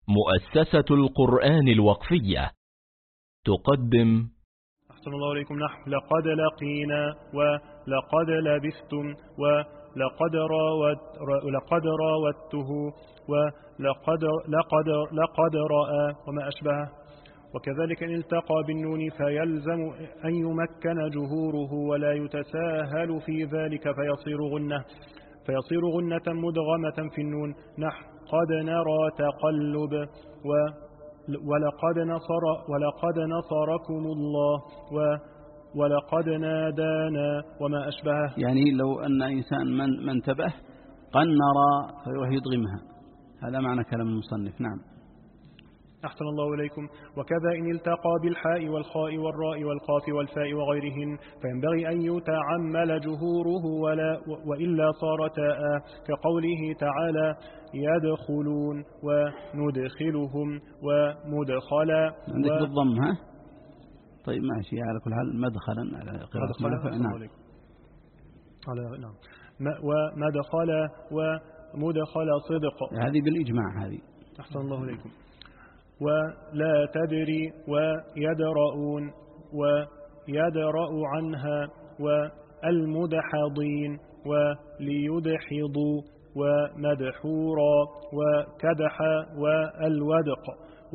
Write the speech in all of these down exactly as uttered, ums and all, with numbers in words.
مؤسسة القرآن الوقفية تقدم. أحسن الله إليكم. نحن لقد لقينا ولقد لبثتم ولقد راود لقد راودته ولقد لقد لقد رأى وما أشبهه. وكذلك إن التقى بالنون فيلزم أن يمكن جهوره ولا يتساهل في ذلك فيصير غنة فيصير غنة مدغمة في النون. نحن قد نرى تقلب و ولقد نصر ولقد نصركم الله و ولقد نادانا وما أشبهه. يعني لو أن إنسان من, من انتبه قنر فيروح يدغمها، هذا معنى كلام المصنف. نعم. أحسن الله إليكم. وكذا إن التقى بالحاء والخاء والراء والقاف والفاء وغيرهن فينبغي أن يتعمل جهوره ولا وإلا صار تاء، كقوله تعالى يدخلون وندخلهم ومدخلا. عندك و... بالضم ها؟ طيب ماشي، على كل حال مدخلا على قراءة. نعم. على نعم. ومدخلا ومدخل صدق، هذه بالإجماع هذه. أحسن الله إليكم. ولا تدري ويدرؤون ويدرأ عنها والمدحضين وليدحضوا ومدحورا وكدح والودق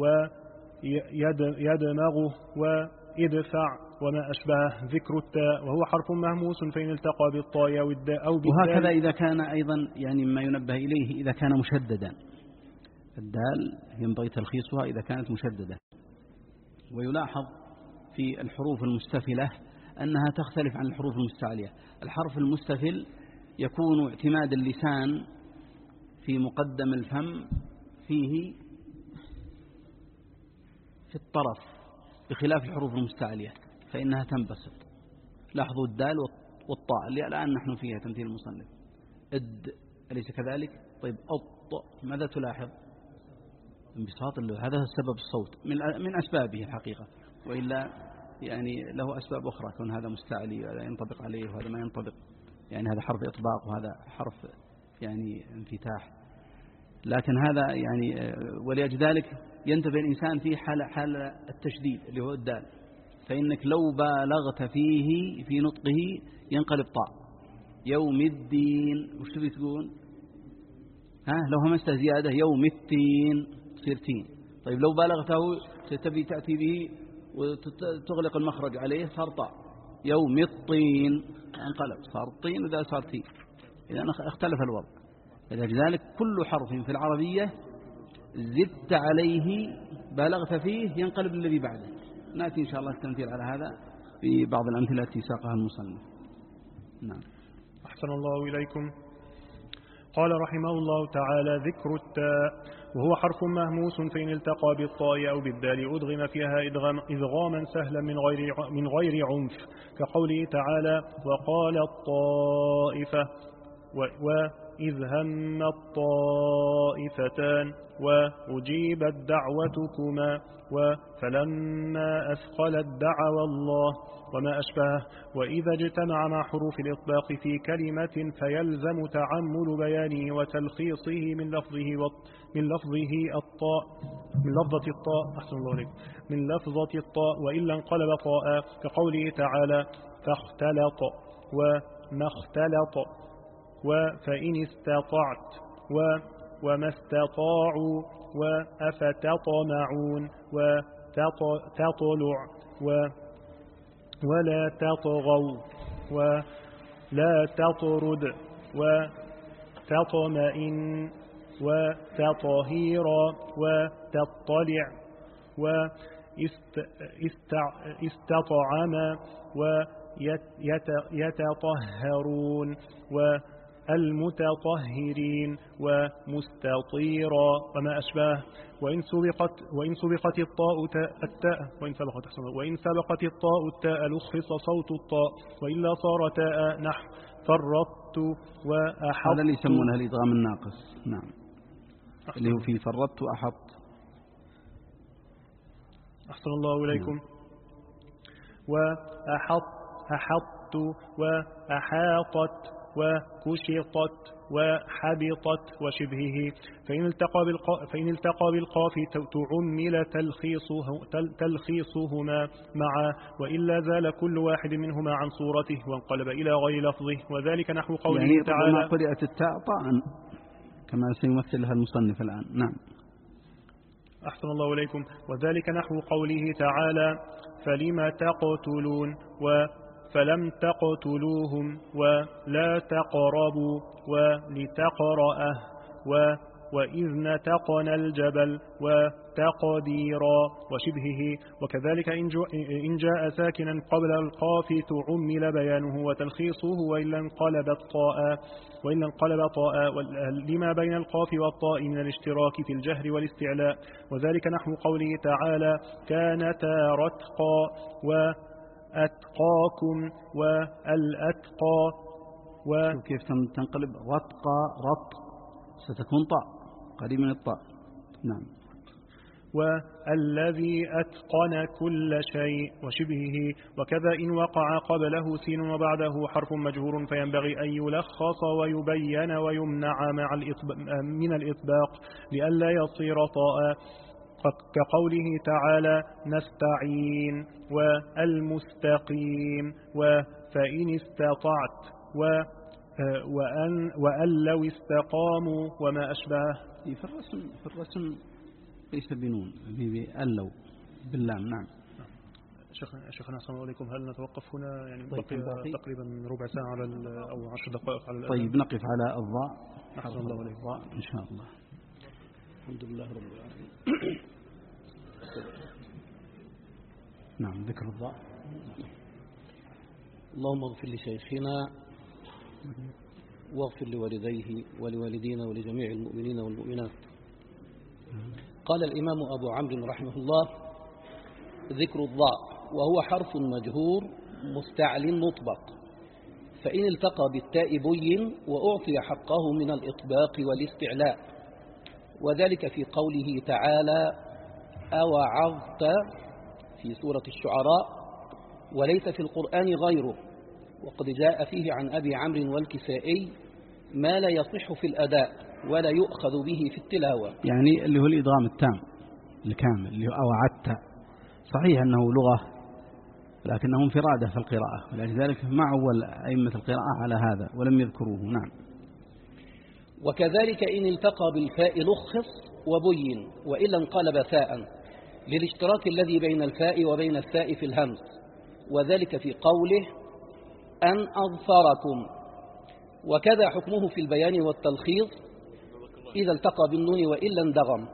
ويدمغه وإدفع وما أشبه. ذكر التاء وهو حرف مهموس فإن التقى بالطاء أو الداء أو بالدال. وهكذا إذا كان أيضا يعني ما ينبه إليه إذا كان مشددا، الدال ينبغي تلخيصها إذا كانت مشددة. ويلاحظ في الحروف المستفلة أنها تختلف عن الحروف المستعلية. الحرف المستفل يكون اعتماد اللسان في مقدم الفم فيه في الطرف، بخلاف الحروف المستعلية فإنها تنبسط. لاحظوا الدال والطاء اللي الآن نحن فيها تمثيل المصنف، اد أليس كذلك؟ طيب أط ماذا تلاحظ؟ انبساط. هذا السبب الصوت من من أسبابه الحقيقة، وإلا يعني له أسباب أخرى، كون هذا مستعلي وهذا ينطبق عليه وهذا ما ينطبق، يعني هذا حرف إطباق وهذا حرف يعني انفتاح. لكن هذا يعني ولأجل ذلك ينتبه الإنسان في حال حال التشديد اللي هو الدال، فإنك لو بالغت فيه في نطقه ينقلب طاء. يوم الدين وش تبي تقول؟ ها لو همست زيادة يوم التين تصير تين. طيب لو بالغته تبي تأتي به وتغلق المخرج عليه صار طاء. يوم الطين انقلب صار الطين وذا صار تين. إذا اختلف الوضع. لذلك كل حرف في العربية زدت عليه بالغت فيه ينقلب الذي بعده. نأتي إن شاء الله التمثيل على هذا في بعض الأمثلة التي ساقها المصنف. نعم. أحسن الله إليكم. قال رحمه الله تعالى ذكر التاء وهو حرف مهموس فإن التقى بالطاء أو بالدال أدغم فيها إدغام إدغاما سهلا من غير من غير عنف، كقوله تعالى وقال الطائفة وإذ هم الطائفتان وأجيبت دعوتكما فلما أثقلت دعوى الله وما أشبهه. وإذا اجتمع مع حروف الإطباق في كلمة فيلزم تعمل بيانه وتلخيصه من لفظه من لفظه الطاء من لفظة الطاء أحسن الله عليكم من لفظة الطاء وإلا انقلب طاء، كقوله تعالى فاختلط وما اختلط وفإن استطعت و وما استطاعوا وأفتطمعون وتطلع و ولا تطغوا ولا تطرد وتطمئن وتطهيرا وتطلع واستطعم ويتطهرون والمتطهرين ومستطيرا وما أشباه. وإن سبقت وإن سبقت الطاء التاء وإن سبقت وإن سبقت الطاء التاء لخص صوت الطاء وإلا صار تاء نحو فرطت وأحط. هذا اللي يسمونه الإدغام الناقص. نعم. اللي هو فيه فرطت وأحط. أحسن الله إليكم. وأحط أحط وأحاطت وكشطت وحبطت وشبهه. فإن التقى بالقاف, فإن التقى بالقاف تعمل تلخيصه تلخيصهما معا، وإلا زال كل واحد منهما عن صورته وانقلب إلى غير لفظه. وذلك نحو قوله يعني تعالى ما قرأت التاء طاعا كما سيمثلها المصنف الآن. نعم. أحسن الله إليكم. وذلك نحو قوله تعالى فلم تقتلون و فلم تقتلوهم ولا تقربوا ولتقرأه و وإذ نتقنا الجبل وتقديرا وشبهه. وكذلك إن جاء ساكنا قبل القاف تعمل بيانه وتلخيصه وإلا انقلب الطاء وإلا انقلب طاء لما بين القاف والطاء من الاشتراك في الجهر والاستعلاء. وذلك نحو قوله تعالى كانتا رتقا وأتقاكم والأتقى و كيف تنقلب رتقا رتق ستكون طاء قريب من الطاء. نعم. والذي أتقن كل شيء وشبهه. وكذا إن وقع قبله سين وبعده حرف مجهور فينبغي أن يلخص ويبين ويمنع مع من الإطباق لئلا يصير طاء كقوله تعالى نستعين والمستقيم وفإن استطعت و وأن, وأن لو استقاموا وما أشبهه. في الرسم في الرسم ليس بنون بأن لو باللام. نعم. شيخنا السلام عليكم. هل نتوقف هنا يعني طيب بقي تقريبا ربع ساعة على أو عشر دقائق على طيب نقف على الضاء. أحسن الله عليكم. الضاء إن شاء الله. الحمد لله رب العالمين. نعم. ذكر الضاء. اللهم اغفر لشيخنا واغفر لوالديه ولوالدينا ولجميع المؤمنين والمؤمنات. قال الإمام أبو عمرو رحمه الله ذكر الضاء وهو حرف مجهور مستعل مطبق، فإن التقى بالتاء بين وأعطي حقه من الإطباق والاستعلاء، وذلك في قوله تعالى أوعظت في سورة الشعراء، وليس في القرآن غيره، وقد جاء فيه عن أبي عمرو والكسائي ما لا يصح في الأداء ولا يؤخذ به في التلاوة. يعني اللي هو الإدغام التام الكامل اللي هو أوعدت. صحيح أنه لغة لكنه انفرادة في القراءة، ولذلك ما عول أئمة القراءة على هذا ولم يذكروه. نعم. وكذلك إن التقى بالفاء لخص وبين وإلا انقلب ثاء للاشتراك الذي بين الفاء وبين الثاء في الهمس، وذلك في قوله أن أظفركم. وكذا حكمه في البيان والتلخيص إذا التقى بالنون وإلا اندغم،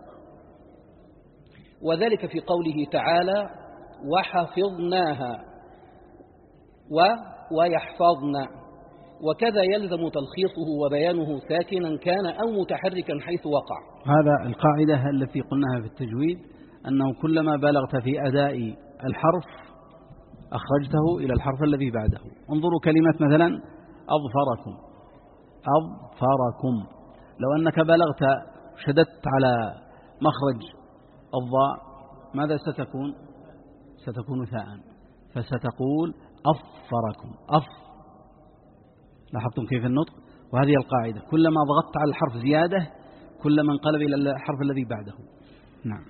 وذلك في قوله تعالى وحفظناها و ويحفظن. وكذا يلزم تلخيصه وبيانه ساكنا كان أو متحركا حيث وقع. هذا القاعدة التي قلناها في التجويد، أنه كلما بلغت في أداء الحرف أخرجته إلى الحرف الذي بعده. انظروا كلمة مثلا أظفركم أظفركم، لو أنك بلغت شددت على مخرج الضاء ماذا ستكون؟ ستكون ثاء، فستقول أظفركم أف. لاحظتم كيف النطق؟ وهذه القاعدة، كلما ضغطت على الحرف زيادة كلما انقلب إلى الحرف الذي بعده. نعم.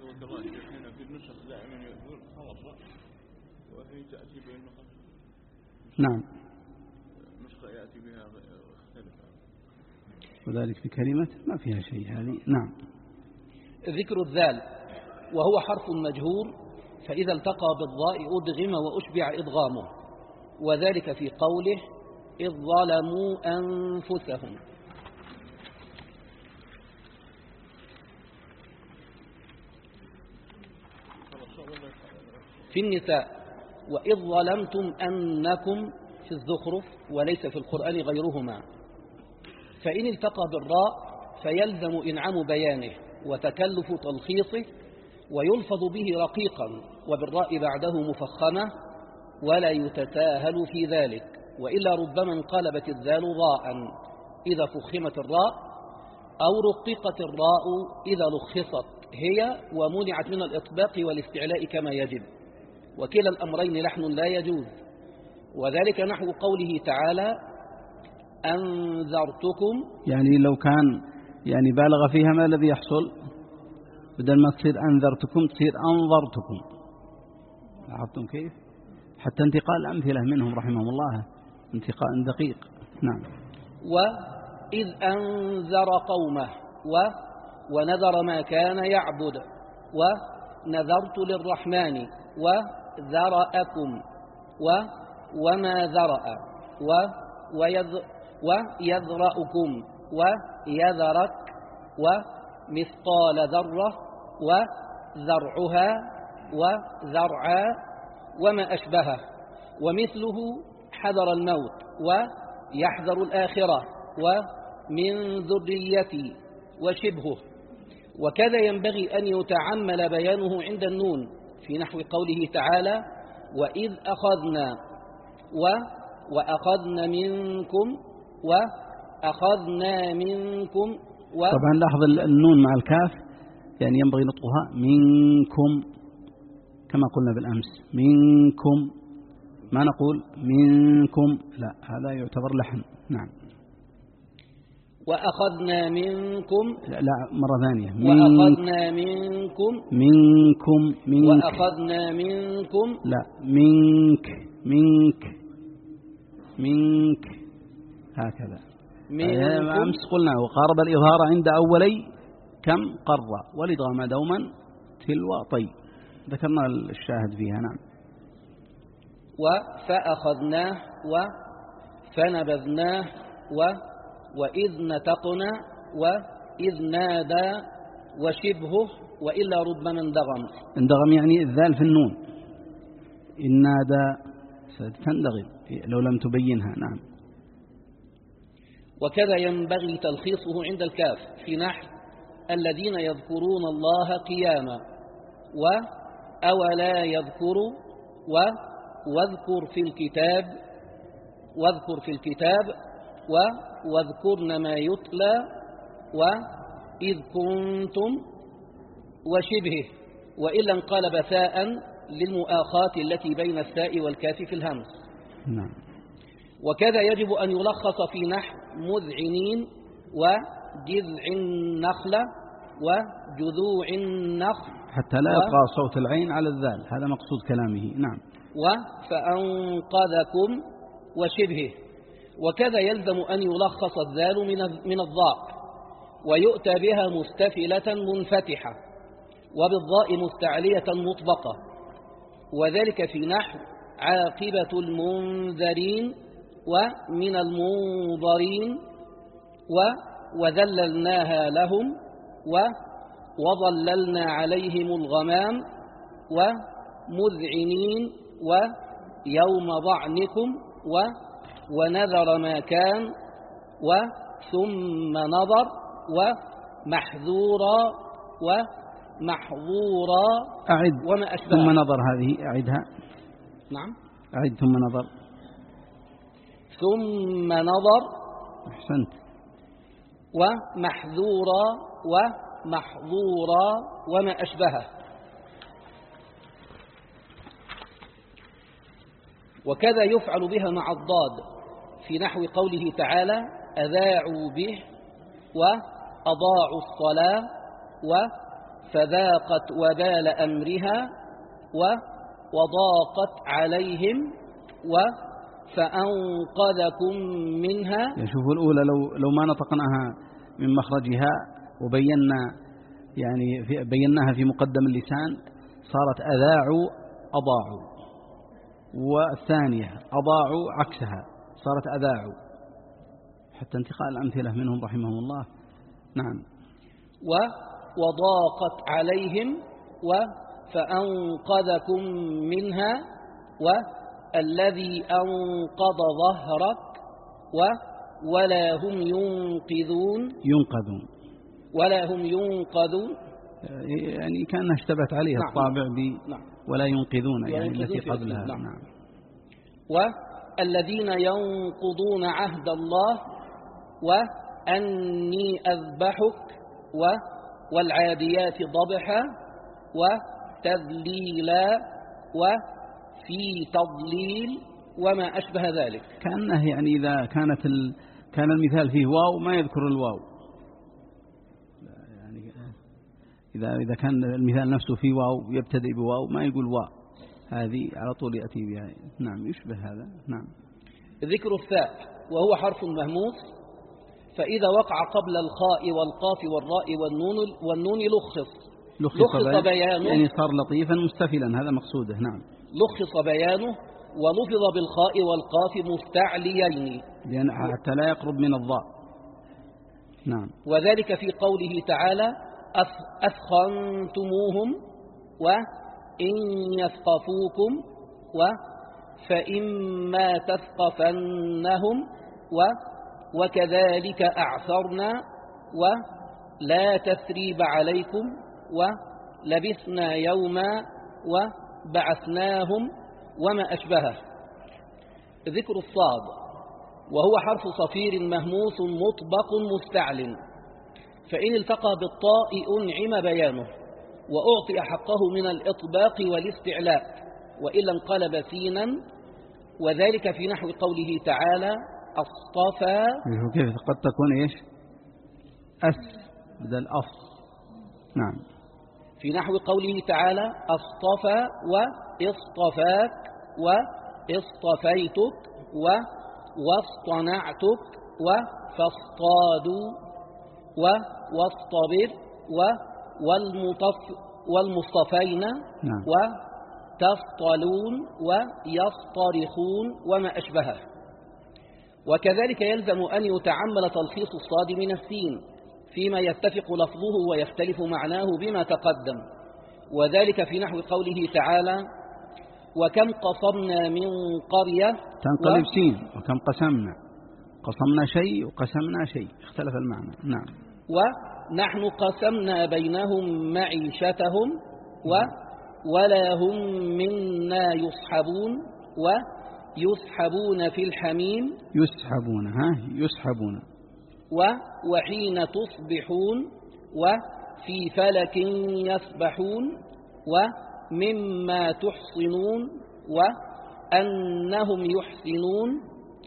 نعم. وذلك في كلمة ما فيها شيء هذه. نعم. ذكر الذال وهو حرف مجهور، فإذا التقى بالضاء أدغم وأشبع إدغامه، وذلك في قوله إذ ظلموا أنفسهم. في النساء وإذ ظلمتم أنكم في الزخرف، وليس في القرآن غيرهما. فإن التقى بالراء فيلزم إنعام بيانه وتكلف تلخيصه، ويلفظ به رقيقا وبالراء بعده مفخمة، ولا يتساهل في ذلك، وإلا ربما انقلبت الذال ضاء إذا فخمت الراء، أو رققت الراء إذا لخصت هي ومنعت من الإطباق والاستعلاء كما يجب، وكلا الأمرين لحن لا يجوز. وذلك نحو قوله تعالى أنذرتكم. يعني لو كان يعني بالغ فيها ما الذي يحصل؟ بدل ما تصير أنذرتكم تصير أنظرتكم. لاحظتم كيف؟ حتى انتقال أمثلة منهم رحمهم الله انتقاء دقيق. نعم. وإذ أنذر قومه و ونذر ما كان يعبد ونذرت للرحمن وذرأكم و وما ذرأ و ويذ ويذرأكم ويذرك ومثقال ذرة وذرعها وذرعا وما أشبهه، ومثله حذر الموت ويحذر الآخرة ومن ذريتي وشبهه. وكذا ينبغي أن يتعمل بيانه عند النون في نحو قوله تعالى وإذ أخذنا و وأخذنا منكم وأخذنا منكم و طبعا لاحظ النون مع الكاف يعني ينبغي نطقها منكم كما قلنا بالأمس، منكم ما نقول منكم، لا هذا يعتبر لحن. نعم. وأخذنا منكم لا, لا مرة ثانية وأخذنا منكم منكم منك وأخذنا منكم لا منك منك منك هكذا. أمس قلنا وقارب الإظهار عند أولي كم قرر والإدغام دوما تلو طي، ذكرنا الشاهد فيها. نعم. وفأخذناه وفنبذناه و وإذ نتقنا وإذ نادى وشبهه وإلا ربما اندغم. اندغم يعني الذال في النون، إن نادى ستندغم لو لم تبينها. نعم. وكذا ينبغي تلخيصه عند الكاف في نحو الذين يذكرون الله قياما وأولا يذكر و واذكر في الكتاب واذكر في الكتاب و واذكرن ما يتلى وإذ كنتم وشبهه، وإلا انقلب ثاء للمؤاخاة التي بين الثاء والكاف في الهمس. نعم. وكذا يجب أن يلخص في نحو مذعنين وجذع النخلة وجذوع النخل حتى لا يبقى صوت العين على الذال، هذا مقصود كلامه. نعم. وفأنقذكم وشبهه. وكذا يلزم أن يلخص الذال من الضاء ويؤتى بها مستفلة منفتحة وبالضاء مستعلية مطبقة، وذلك في نحو عاقبة المنذرين ومن المنظرين وذللناها لهم وظللنا عليهم الغمام ومذعنين ويوم ضعنكم و ونذر ما كان وثم نظر ومحذورا ومحظورا أعد وما أشبه. ثم نظر هذه أعدها. نعم. أعد ثم نظر. ثم نظر. أحسنت. ومحذورا ومحظورا وما أشبهه. وكذا يفعل بها مع الضاد في نحو قوله تعالى أذاعوا به وأضاعوا الصلاة فذاقت وبال أمرها وضاقت عليهم فأنقذكم منها. شوفوا الأولى لو لو ما نطقناها من مخرجها وبينا يعني في بيناها في مقدم اللسان صارت أذاعوا أضاعوا، والثانية أضاعوا عكسها صارت أذاعوا، حتى انتقاء الأمثلة منهم رحمهم الله. نعم. وضاقت عليهم فأنقذكم منها والذي أنقض ظهرك ولا هم ينقذون ينقذون ولا هم ينقذون يعني كأنها اشتبت عليها. نعم. الطابع ب نعم. ولا ينقذون يعني التي قبلها. نعم. نعم. والذين ينقضون عهد الله وأني أذبحك والعاديات ضبحا وتذليلا وفي تضليل وما أشبه ذلك. كأنه يعني إذا كانت كان المثال فيه واو ما يذكر الواو، يعني إذا إذا كان المثال نفسه فيه واو يبتدئ بواو ما يقول واو، هذه على طول يأتي بها. نعم يشبه هذا. نعم. ذكر الثاء وهو حرف مهموس، فإذا وقع قبل الخاء والقاف والراء والنون والنون لخص لخص, لخص بيانه، يعني صار لطيفا مستفلا، هذا مقصوده. نعم. لخص بيانه ولفظ بالخاء والقاف مستعليين، لأن حتى لا يقرب من الضاء. نعم. وذلك في قوله تعالى أثخنتموهم وإن يثقفوكم فإما تثقفنهم وكذلك أعثرنا ولا تثريب عليكم ولبثنا يوما وبعثناهم وما أشبهه. ذكر الصاد وهو حرف صفير مهموس مطبق مستعل، فإن التقى بالطاء أنعم بيانه وأعطي حقه من الإطباق والاستعلاء، وإلا انقلب سينا، وذلك في نحو قوله تعالى أصطفى. كيف قد تكون إيش أس بدل أف. نعم. في نحو قوله تعالى أصطفى واصطفاك واصطفيتك واصطنعتك فاصطادوا واصطبر والمصطفين. نعم. وتفطلون ويصطرخون وما أشبهه. وكذلك يلزم أن يتعمل تلخيص الصاد من السين فيما يتفق لفظه ويختلف معناه بما تقدم، وذلك في نحو قوله تعالى وكم قصمنا من قرية. تنقلب و... سين. وكم قسمنا، قسمنا شيء وقسمنا شيء، اختلف المعنى. نعم. ونحن قسمنا بينهم معيشتهم و... ولا هم منا يصحبون ويسحبون في الحميم. يسحبون ها يسحبون. و... وحين تصبحون وفي فلك يسبحون ومما تحصنون وأنهم يحسنون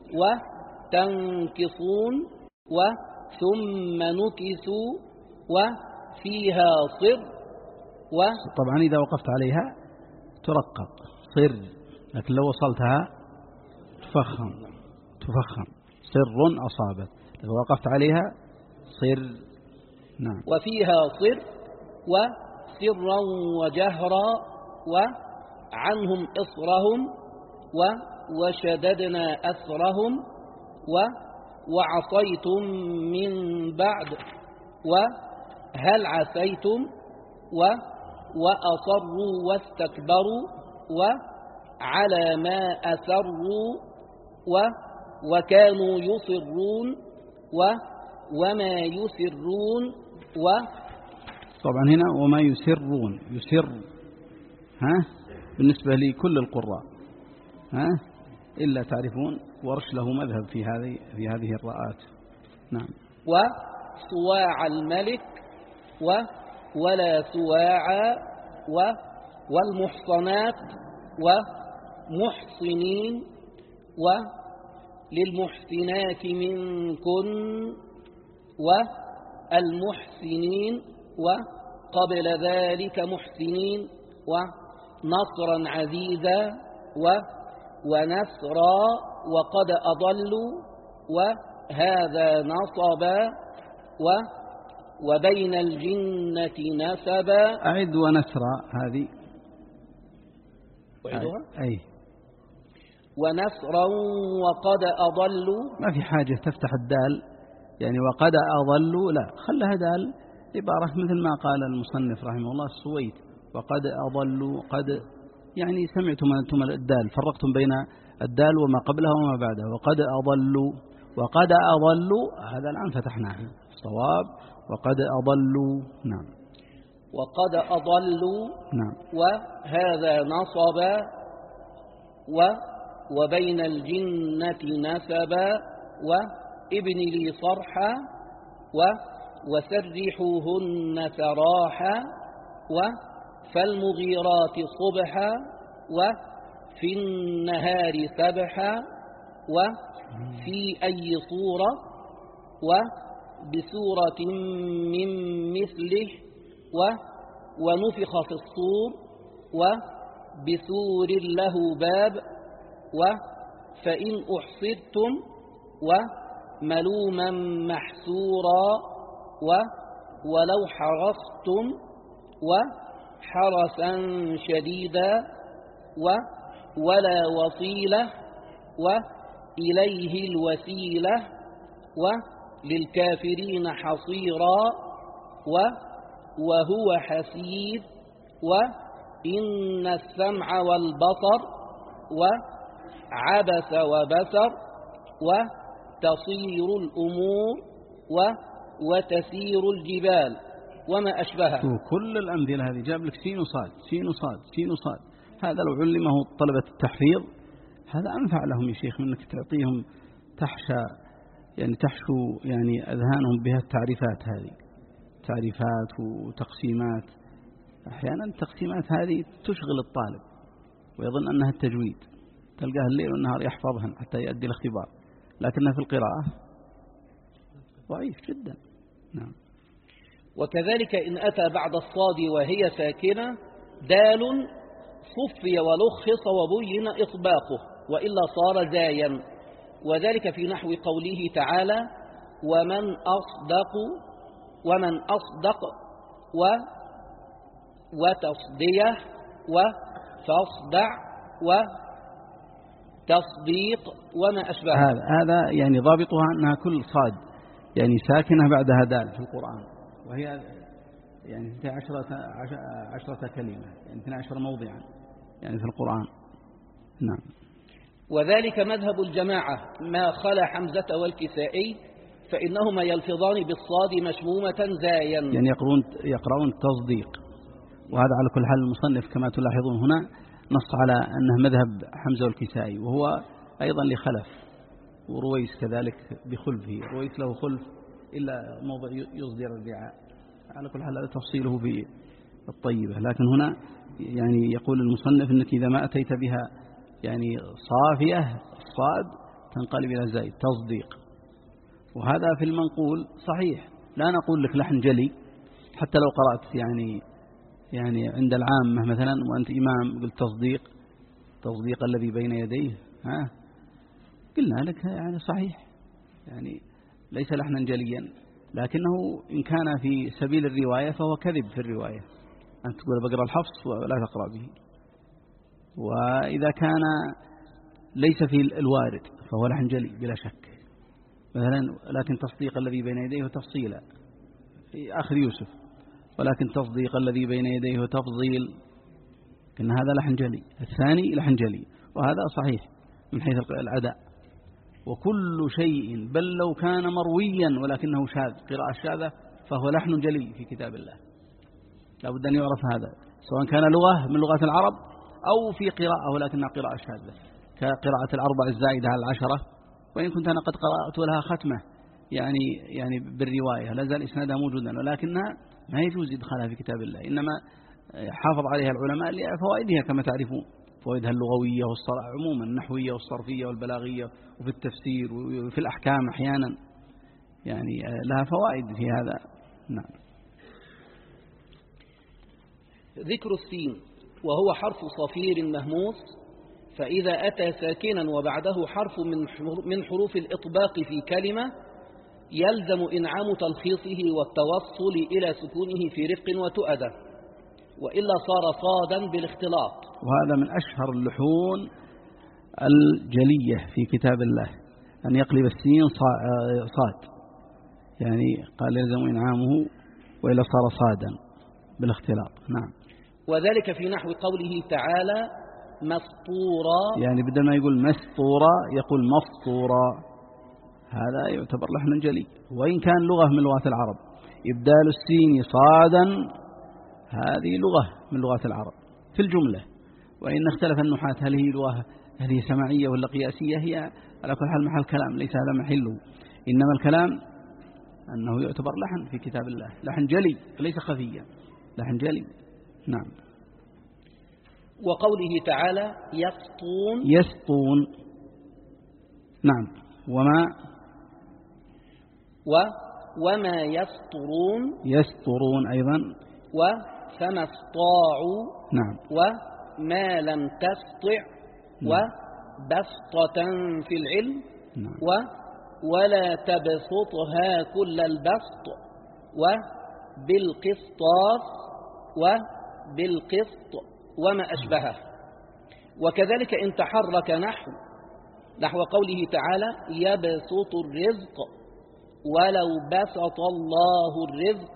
وتنكصون وثم نكسوا وفيها صر. و طبعا إذا وقفت عليها ترقق صر، لكن لو وصلتها تفخم تفخم صر أصابت، لو وقفت عليها صر. نعم. وفيها صر وسرا وجهرا وعنهم إصرهم وشددنا أسرهم وعصيتم من بعد وهل عسيتم وأصروا واستكبروا وعلى ما أسروا وكانوا يصرون وما يسرون و طبعا هنا وما يسرون يسر ها بالنسبة لكل القراء ها إلا تعرفون ورش له مذهب في هذه في هذه الراءات. نعم. وصواع الملك و ولا سواع و والمحصنات ومحصنين وللمحسنات منكن والمحسنين وقبل ذلك محسنين ونصرا عزيزا و ونسرا وقد أضلوا وهذا نصبا و وبين الجنة نسبا. أعد ونسرا هذه أعدها أي ونسرا وقد أضلوا. ما في حاجة تفتح الدال يعني وقد أضلوا، لا خلها دال عبارة مثل ما قال المصنف رحمه الله السويت وقد أضلوا. قد يعني سمعتم أنتم الدال فرقتم بين الدال وما قبلها وما بعدها. وقد أضلوا وقد أضلوا هذا الآن فتحناه صواب وقد أضلوا. نعم. وقد أضلوا. نعم. وهذا نصبا و وبين الجنة نسبا وابن لي صرحا و وسرحوهن سراحا و فالمغيرات صبحا وفي النهار سبحا وفي أي صورة وبسورة من مثله ونفخ في الصور وبسور له باب وفإن أحصرتم وملوما محسورا ولو حرصتم وحرسا شديدا ولا وصيلة وإليه الوسيلة وللكافرين حصيرا وهو حسير وإن السمع والبصر وعبس وبسر وتصير الأمور وتسير الجبال وما أشبهها. كل الأمثلة هذه جاب لك سين وصاد سين وصاد سين وصاد. هذا لو علمه طلبة التحفيظ هذا أنفع لهم يا شيخ من أنك تعطيهم تحشى يعني تحشو يعني أذهانهم بها التعريفات هذه، تعريفات وتقسيمات. أحيانا التقسيمات هذه تشغل الطالب ويظن أنها التجويد، تلقاه الليل والنهار يحفظها حتى يؤدي الاختبار، لكنها في القراءة ضعيف جدا. نعم. وكذلك إن أتى بعد الصاد وهي ساكنة دال صفي ولخص وبين إطباقه وإلا صار زايا، وذلك في نحو قوله تعالى ومن أصدق ومن أصدق و وتصديه وتصدع وتصديق وما أشبه هذا هذا يعني ضابطها أنها كل صاد يعني ساكنة بعدها دال في القرآن، وهي يعني اثنتي عشرة عشرة كلمة يعني اثنتي عشر موضعا يعني في القرآن. نعم. وذلك مذهب الجماعة ما خلا حمزة والكسائي فإنهما يلفظان بالصاد مشمومة زايا يعني يقرؤون يقرؤون التصديق. وهذا على كل حال المصنف كما تلاحظون هنا نص على أنه مذهب حمزة والكسائي، وهو أيضا لخلف، ورويس كذلك بخلفه، رويس له خلف إلا موضع يصدر الرعاء. على كل حال هذا تفصيله في الطيبة، لكن هنا يعني يقول المصنف أنك إذا ما أتيت بها يعني صافية الصاد تنقلب إلى زايد تصديق. وهذا في المنقول صحيح، لا نقول لك لحن جلي حتى لو قرأت يعني يعني عند العامة مثلا وأنت إمام قلت تصديق تصديق الذي بين يديه، ها قلنا لك يعني صحيح يعني ليس لحنا جليا، لكنه إن كان في سبيل الرواية فهو كذب في الرواية، أنت تقول بقرأ الحفص ولا تقرأ به. وإذا كان ليس في الوارد فهو لحن جلي بلا شك مثلا، لكن تصديق الذي بين يديه تفصيلا في آخر يوسف، ولكن تصديق الذي بين يديه تفضيل، إن هذا لحن جلي. الثاني لحن جلي، وهذا صحيح من حيث الأداء. وكل شيء بل لو كان مرويا ولكنه شاذ قراءة شاذة فهو لحن جلي في كتاب الله، لا بد أن يعرف هذا، سواء كان لغة من لغات العرب أو في قراءة ولكنها قراءة شاذة كقراءة الأربع الزائدة على العشرة، وإن كنت أنا قد قرأت لها ختمة يعني يعني بالرواية لا زال إسنادها موجودا، ولكنها ما يجوز إدخالها في كتاب الله، إنما حافظ عليها العلماء لفوائدها كما تعرفون، فوائدها اللغوية والصرع عموما النحوية والصرفية والبلاغية وفي التفسير وفي الأحكام أحيانا يعني لها فوائد في هذا. نعم. ذكر السين وهو حرف صفير مهموس، فإذا أتى ساكنا وبعده حرف من حروف الإطباق في كلمة يلزم إنعام تلخيصه والتوصل إلى سكونه في رفق وتؤدة، وإلا صار صادا بالاختلاط. وهذا من أشهر اللحون الجلية في كتاب الله أن يقلب السين صاد، يعني قال يلزم إنعامه وإلا صار صادا بالاختلاط. نعم. وذلك في نحو قوله تعالى مسطورا، يعني بدل ما يقول مسطورا يقول مفطورا، هذا يعتبر لحن جلي. وإن كان لغة من لغات العرب إبدال السين صادا هذه لغة من لغات العرب في الجملة، وإن اختلف النحاة هل هي لغة هل هي سماعية ولا قياسية، هي على كل حال محل كلام ليس هذا محله، إنما الكلام أنه يعتبر لحن في كتاب الله، لحن جلي ليس خفيا، لحن جلي. نعم. وقوله تعالى يسطون يسطون. نعم. وما و وما يسطرون يسطرون أيضا. و فما استطاعوا. نعم. وما لم تستطع. وبسطة في العلم. نعم. و ولا تبسطها كل البسط. وبالقسطاس. وبالقسط وما أشبهه. وكذلك إن تحرك نحو نحو قوله تعالى يبسط الرزق ولو بسط الله الرزق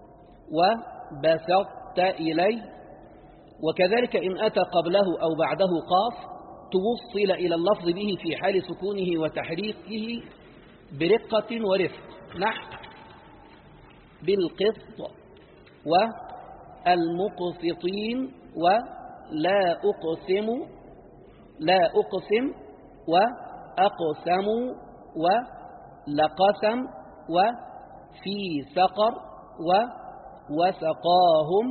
وبسطت إليه. وكذلك إن أتى قبله أو بعده قاف توصل إلى اللفظ به في حال سكونه وتحريكه برقة ورفق نحو بالقسط والمقسطين ولا أقسم لا أقسم وأقسموا ولقسم وفي سقر ووسقاهم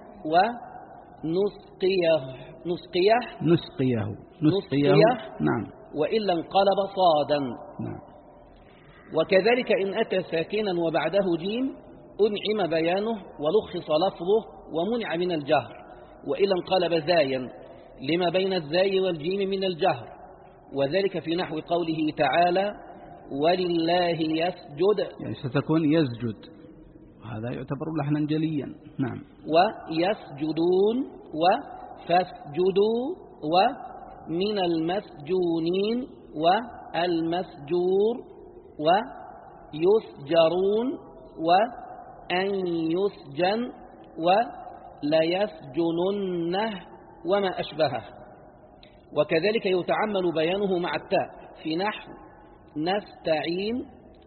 ونسقيه نسقيه نسقيه نسقيه نعم. وإلا انقلب صادا. نعم. وكذلك إن أتى ساكنا وبعده جيم أنعم بيانه ولخص لفظه ومنع من الجهر وإلا انقلب زايا لما بين الزاي والجيم من الجهر. وذلك في نحو قوله تعالى ولله يسجد يعني ستكون يسجد هذا يعتبر لحنا جليا. نعم. ويسجدون وفاسجدوا ومن المسجونين والمسجور ويسجرون وأن يسجن وليسجننه وما أشبهه. وكذلك يتعمل بيانه مع التاء في نحو نستعين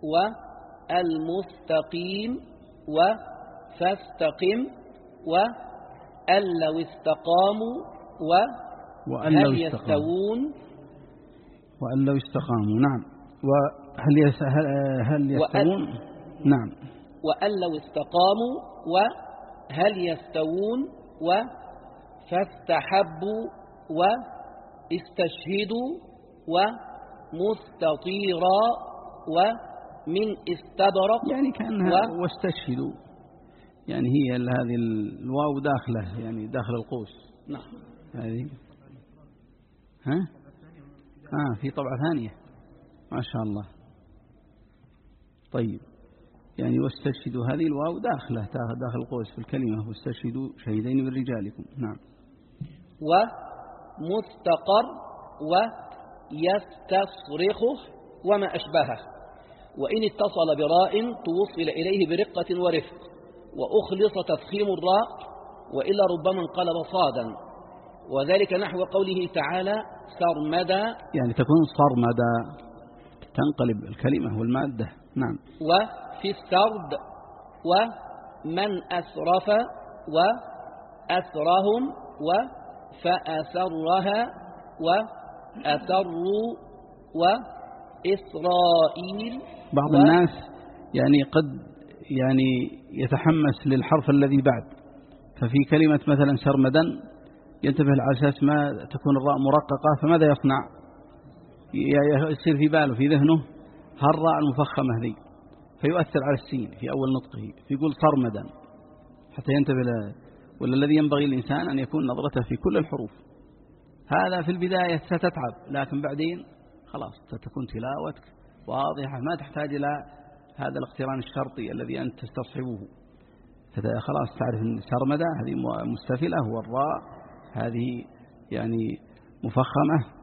والمستقيم وفاستقم وأن لو استقاموا وهل يستوون وأن لو استقاموا. نعم. وهل يس... هل يستوون. نعم. وأن لو استقاموا وهل يستوون وفاستحبوا واستشهدوا ومستطيرا ومن استبرق يعني كأنها و... واستشهدوا يعني هي هذه الواو داخله يعني داخل القوس. نعم. هذه ها آه في طبعة ثانية ما شاء الله. طيب يعني واستشهدوا هذه الواو داخله داخل القوس في الكلمة واستشهدوا شهيدين من رجالكم. نعم. ومستقر ويستصرخه وما أشبهه. وإن اتصل براء توصل إليه برقة ورفق وأخلص تفخيم الراء وإلا ربما انقلب صادا. وذلك نحو قوله تعالى سرمدا يعني تكون صرمدا تنقلب الكلمة والمادة. نعم. وفي السرد ومن أسرف وأسرهم وفأسرها وأسروا وإسرائيل. بعض و... الناس يعني قد يعني يتحمس للحرف الذي بعد ففي كلمة مثلا سرمدا ينتبه على أساس ما تكون الراء مرققة فماذا يصنع يصير في باله في ذهنه هالراء المفخمة ذي فيؤثر على السين في أول نطقه فيقول صرمدا حتى ينتبه له. ولا الذي ينبغي الإنسان أن يكون نظرته في كل الحروف. هذا في البداية ستتعب لكن بعدين خلاص ستكون تلاوتك واضحة ما تحتاج إلى هذا الاقتران الشرطي الذي أنت تستصحبه. خلاص تعرف أن سرمدا هذه مستفلة والراء هذه يعني مفخمة